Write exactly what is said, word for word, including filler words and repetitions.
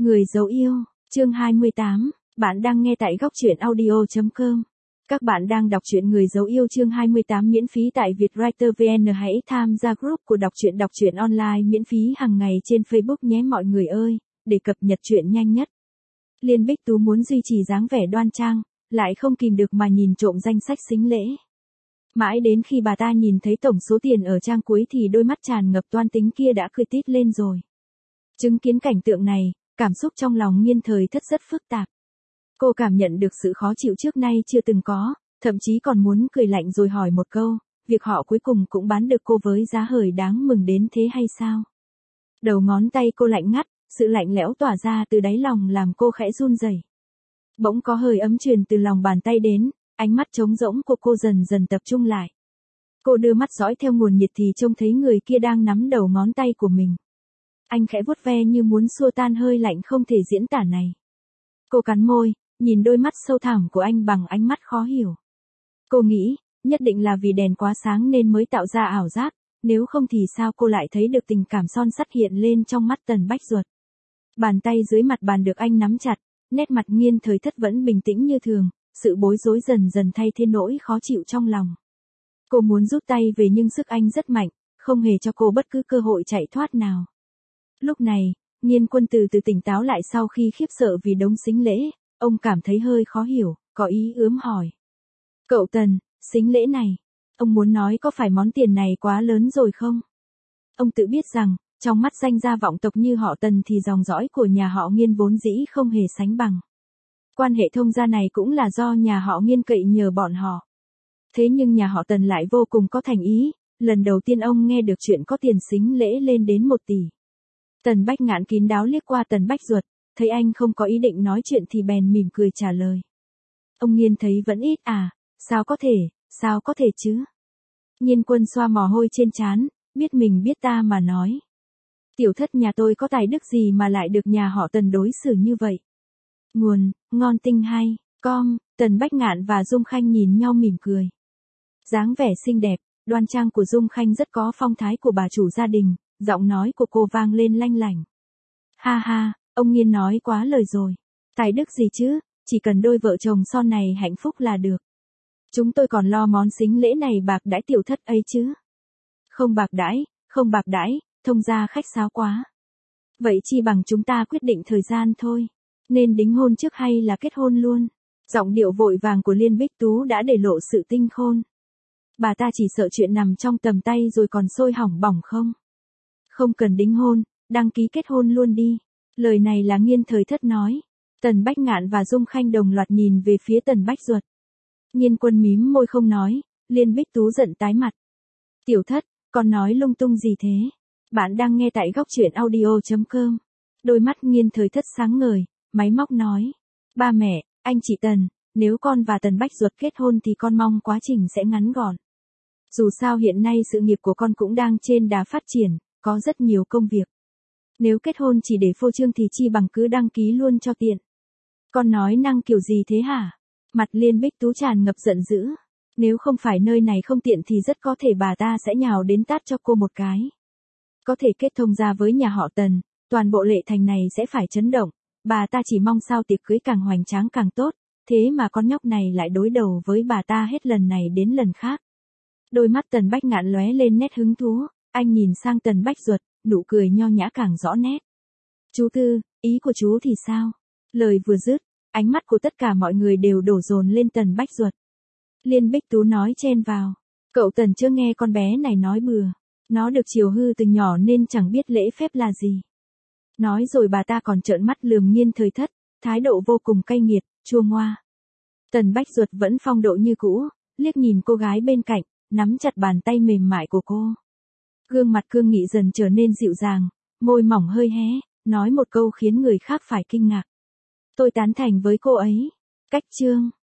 Người dấu yêu, chương hai mươi tám, bạn đang nghe tại góc truyện audio chấm com. Các bạn đang đọc truyện Người dấu yêu chương hai mươi tám miễn phí tại Vietwriter vê en. Hãy tham gia group của đọc truyện đọc truyện online miễn phí hàng ngày trên Facebook nhé mọi người ơi, để cập nhật truyện nhanh nhất. Liên Bích Tú muốn duy trì dáng vẻ đoan trang, lại không kìm được mà nhìn trộm danh sách sính lễ. Mãi đến khi bà ta nhìn thấy tổng số tiền ở trang cuối thì đôi mắt tràn ngập toan tính kia đã cười tít lên rồi. Chứng kiến cảnh tượng này, cảm xúc trong lòng Nghiên Thời Thất rất phức tạp. Cô cảm nhận được sự khó chịu trước nay chưa từng có, thậm chí còn muốn cười lạnh rồi hỏi một câu, việc họ cuối cùng cũng bán được cô với giá hời đáng mừng đến thế hay sao? Đầu ngón tay cô lạnh ngắt, sự lạnh lẽo tỏa ra từ đáy lòng làm cô khẽ run rẩy. Bỗng có hơi ấm truyền từ lòng bàn tay đến, ánh mắt trống rỗng của cô dần dần tập trung lại. Cô đưa mắt dõi theo nguồn nhiệt thì trông thấy người kia đang nắm đầu ngón tay của mình. Anh khẽ vuốt ve như muốn xua tan hơi lạnh không thể diễn tả này. Cô cắn môi, nhìn đôi mắt sâu thẳm của anh bằng ánh mắt khó hiểu. Cô nghĩ, nhất định là vì đèn quá sáng nên mới tạo ra ảo giác, nếu không thì sao cô lại thấy được tình cảm son sắt hiện lên trong mắt Tần Bách Duật. Bàn tay dưới mặt bàn được anh nắm chặt, nét mặt Nghiên Thời Thất vẫn bình tĩnh như thường, sự bối rối dần dần thay thế nỗi khó chịu trong lòng. Cô muốn rút tay về nhưng sức anh rất mạnh, không hề cho cô bất cứ cơ hội chạy thoát nào. Lúc này, Nghiên Quân từ từ tỉnh táo lại sau khi khiếp sợ vì đống sính lễ, ông cảm thấy hơi khó hiểu, có ý ướm hỏi. Cậu Tần, sính lễ này, ông muốn nói có phải món tiền này quá lớn rồi không? Ông tự biết rằng, trong mắt danh gia vọng tộc như họ Tần thì dòng dõi của nhà họ Nghiên vốn dĩ không hề sánh bằng. Quan hệ thông gia này cũng là do nhà họ Nghiên cậy nhờ bọn họ. Thế nhưng nhà họ Tần lại vô cùng có thành ý, lần đầu tiên ông nghe được chuyện có tiền sính lễ lên đến một tỷ. Tần Bách Ngạn kín đáo liếc qua Tần Bách Duật, thấy anh không có ý định nói chuyện thì bèn mỉm cười trả lời. Ông Nghiên thấy vẫn ít à, sao có thể, sao có thể chứ? Nghiên Quân xoa mồ hôi trên trán, biết mình biết ta mà nói. Tiểu thất nhà tôi có tài đức gì mà lại được nhà họ Tần đối xử như vậy? Nguồn, ngon tinh hay, com, Tần Bách Ngạn và Dung Khanh nhìn nhau mỉm cười. Dáng vẻ xinh đẹp, đoan trang của Dung Khanh rất có phong thái của bà chủ gia đình, giọng nói của cô vang lên lanh lảnh. Ha ha, ông Nghiên nói quá lời rồi. Tài đức gì chứ, chỉ cần đôi vợ chồng son này hạnh phúc là được. Chúng tôi còn lo món sính lễ này bạc đãi tiểu thất ấy chứ. Không bạc đãi, không bạc đãi, thông gia khách sáo quá. Vậy chi bằng chúng ta quyết định thời gian thôi. Nên đính hôn trước hay là kết hôn luôn? Giọng điệu vội vàng của Liên Bích Tú đã để lộ sự tinh khôn. Bà ta chỉ sợ chuyện nằm trong tầm tay rồi còn sôi hỏng bỏng không? Không cần đính hôn, đăng ký kết hôn luôn đi. Lời này là Nghiên Thời Thất nói. Tần Bách Ngạn và Dung Khanh đồng loạt nhìn về phía Tần Bách Duật. Nghiên Quân mím môi không nói, Liên Bích Tú giận tái mặt. Tiểu thất, con nói lung tung gì thế? Bạn đang nghe tại góc truyện audio chấm com. Đôi mắt Nghiên Thời Thất sáng ngời, máy móc nói. Ba mẹ, anh chị Tần, nếu con và Tần Bách Duật kết hôn thì con mong quá trình sẽ ngắn gọn. Dù sao hiện nay sự nghiệp của con cũng đang trên đà phát triển, có rất nhiều công việc. Nếu kết hôn chỉ để phô trương thì chi bằng cứ đăng ký luôn cho tiện. Con nói năng kiểu gì thế hả? Mặt Liên Bích Tú tràn ngập giận dữ. Nếu không phải nơi này không tiện thì rất có thể bà ta sẽ nhào đến tát cho cô một cái. Có thể kết thông gia với nhà họ Tần, toàn bộ Lệ Thành này sẽ phải chấn động. Bà ta chỉ mong sao tiệc cưới càng hoành tráng càng tốt, thế mà con nhóc này lại đối đầu với bà ta hết lần này đến lần khác. Đôi mắt Tần Bách Ngạn lóe lên nét hứng thú, anh nhìn sang Tần Bách Duật, nụ cười nho nhã càng rõ nét. Chú Tư, ý của chú thì sao? Lời vừa dứt, ánh mắt của tất cả mọi người đều đổ dồn lên Tần Bách Duật. Liên Bích Tú nói chen vào. Cậu Tần chưa nghe con bé này nói bừa. Nó được chiều hư từ nhỏ nên chẳng biết lễ phép là gì. Nói rồi bà ta còn trợn mắt lườm Nghiên Thời Thất, thái độ vô cùng cay nghiệt, chua ngoa. Tần Bách Duật vẫn phong độ như cũ, liếc nhìn cô gái bên cạnh, nắm chặt bàn tay mềm mại của cô. Gương mặt cương nghị dần trở nên dịu dàng, môi mỏng hơi hé, nói một câu khiến người khác phải kinh ngạc. Tôi tán thành với cô ấy. Cách chương.